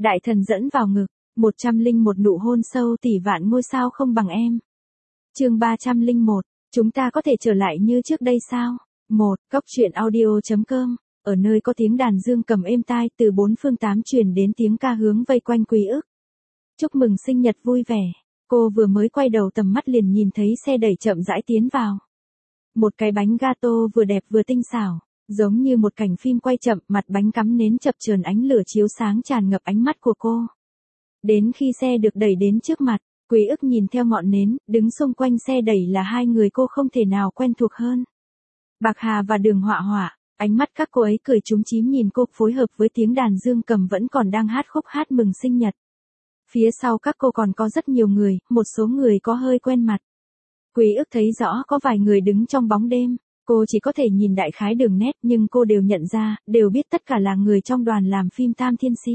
Đại thần dẫn vào ngực, 101 nụ hôn sâu tỷ vạn ngôi sao không bằng em. Chương 301, chúng ta có thể trở lại như trước đây sao? Cóc truyện audio.com, ở nơi có tiếng đàn dương cầm êm tai từ bốn phương tám truyền đến tiếng ca hướng vây quanh Quý Ức. Chúc mừng sinh nhật vui vẻ, cô vừa mới quay đầu tầm mắt liền nhìn thấy xe đẩy chậm rãi tiến vào. Một cái bánh gato vừa đẹp vừa tinh xảo, giống như một cảnh phim quay chậm, mặt bánh cắm nến chập chờn ánh lửa chiếu sáng tràn ngập ánh mắt của cô. Đến khi xe được đẩy đến trước mặt, Quý Ức nhìn theo ngọn nến, đứng xung quanh xe đẩy là hai người cô không thể nào quen thuộc hơn. Bạc Hà và Đường Họa Họa, ánh mắt các cô ấy cười chúm chím nhìn cô phối hợp với tiếng đàn dương cầm vẫn còn đang hát khúc hát mừng sinh nhật. Phía sau các cô còn có rất nhiều người, một số người có hơi quen mặt. Quý Ức thấy rõ có vài người đứng trong bóng đêm, cô chỉ có thể nhìn đại khái đường nét nhưng cô đều nhận ra, đều biết tất cả là người trong đoàn làm phim Tam Thiên Si.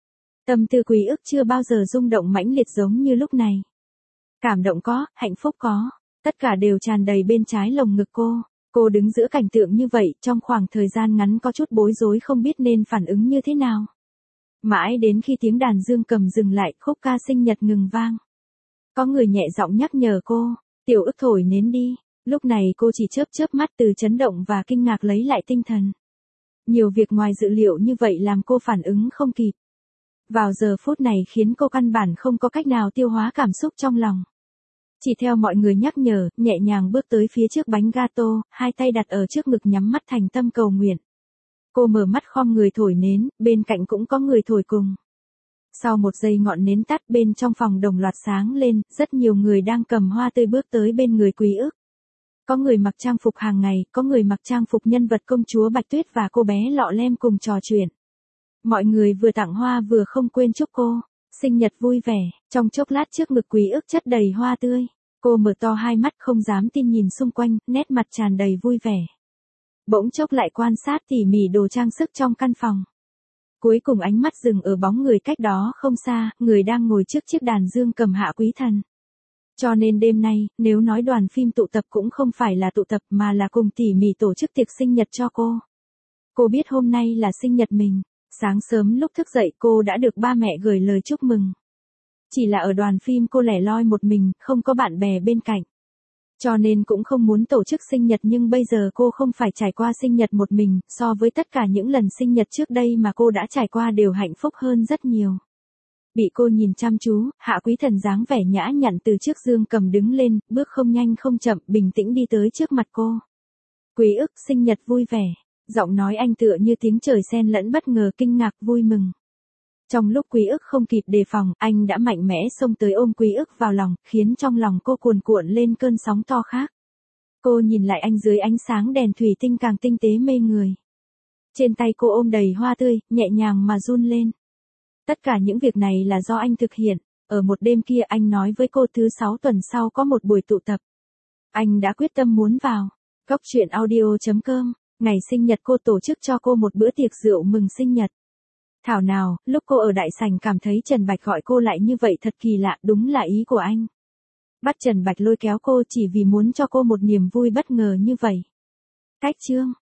Tâm tư Quý Ức chưa bao giờ rung động mãnh liệt giống như lúc này. Cảm động có, hạnh phúc có, tất cả đều tràn đầy bên trái lồng ngực cô. Cô đứng giữa cảnh tượng như vậy trong khoảng thời gian ngắn có chút bối rối không biết nên phản ứng như thế nào. Mãi đến khi tiếng đàn dương cầm dừng lại, khúc ca sinh nhật ngừng vang. Có người nhẹ giọng nhắc nhở cô, Tiểu Ức thổi nến đi. Lúc này cô chỉ chớp mắt từ chấn động và kinh ngạc lấy lại tinh thần. Nhiều việc ngoài dự liệu như vậy làm cô phản ứng không kịp. Vào giờ phút này khiến cô căn bản không có cách nào tiêu hóa cảm xúc trong lòng. Chỉ theo mọi người nhắc nhở, nhẹ nhàng bước tới phía trước bánh gato, hai tay đặt ở trước ngực nhắm mắt thành tâm cầu nguyện. Cô mở mắt khom người thổi nến, bên cạnh cũng có người thổi cùng. Sau một giây ngọn nến tắt, bên trong phòng đồng loạt sáng lên, rất nhiều người đang cầm hoa tươi bước tới bên người Quý Ức. Có người mặc trang phục hàng ngày, có người mặc trang phục nhân vật công chúa Bạch Tuyết và cô bé Lọ Lem cùng trò chuyện. Mọi người vừa tặng hoa vừa không quên chúc cô sinh nhật vui vẻ. Trong chốc lát trước ngực Quý Ức chất đầy hoa tươi. Cô mở to hai mắt không dám tin nhìn xung quanh, nét mặt tràn đầy vui vẻ. Bỗng chốc lại quan sát tỉ mỉ đồ trang sức trong căn phòng. Cuối cùng ánh mắt dừng ở bóng người cách đó không xa, người đang ngồi trước chiếc đàn dương cầm Hạ Quý Thần. Cho nên đêm nay, nếu nói đoàn phim tụ tập cũng không phải là tụ tập mà là cùng tỉ mỉ tổ chức tiệc sinh nhật cho cô. Cô biết hôm nay là sinh nhật mình. Sáng sớm lúc thức dậy cô đã được ba mẹ gửi lời chúc mừng. Chỉ là ở đoàn phim cô lẻ loi một mình, không có bạn bè bên cạnh. Cho nên cũng không muốn tổ chức sinh nhật nhưng bây giờ cô không phải trải qua sinh nhật một mình, so với tất cả những lần sinh nhật trước đây mà cô đã trải qua đều hạnh phúc hơn rất nhiều. Bị cô nhìn chăm chú, Hạ Quý Thần dáng vẻ nhã nhặn từ trước dương cầm đứng lên, bước không nhanh không chậm, bình tĩnh đi tới trước mặt cô. Quý Ức sinh nhật vui vẻ. Giọng nói anh tựa như tiếng trời xen lẫn bất ngờ kinh ngạc vui mừng. Trong lúc Quý Ức không kịp đề phòng, anh đã mạnh mẽ xông tới ôm Quý Ức vào lòng, khiến trong lòng cô cuồn cuộn lên cơn sóng to khác. Cô nhìn lại anh dưới ánh sáng đèn thủy tinh càng tinh tế mê người. Trên tay cô ôm đầy hoa tươi, nhẹ nhàng mà run lên. Tất cả những việc này là do anh thực hiện. Ở một đêm kia anh nói với cô thứ 6 tuần sau có một buổi tụ tập. Anh đã quyết tâm muốn vào. Cóc truyện audio.com. Ngày sinh nhật cô tổ chức cho cô một bữa tiệc rượu mừng sinh nhật. Thảo nào, lúc cô ở đại sảnh cảm thấy Trần Bạch gọi cô lại như vậy thật kỳ lạ, đúng là ý của anh. Bắt Trần Bạch lôi kéo cô chỉ vì muốn cho cô một niềm vui bất ngờ như vậy. Cách chương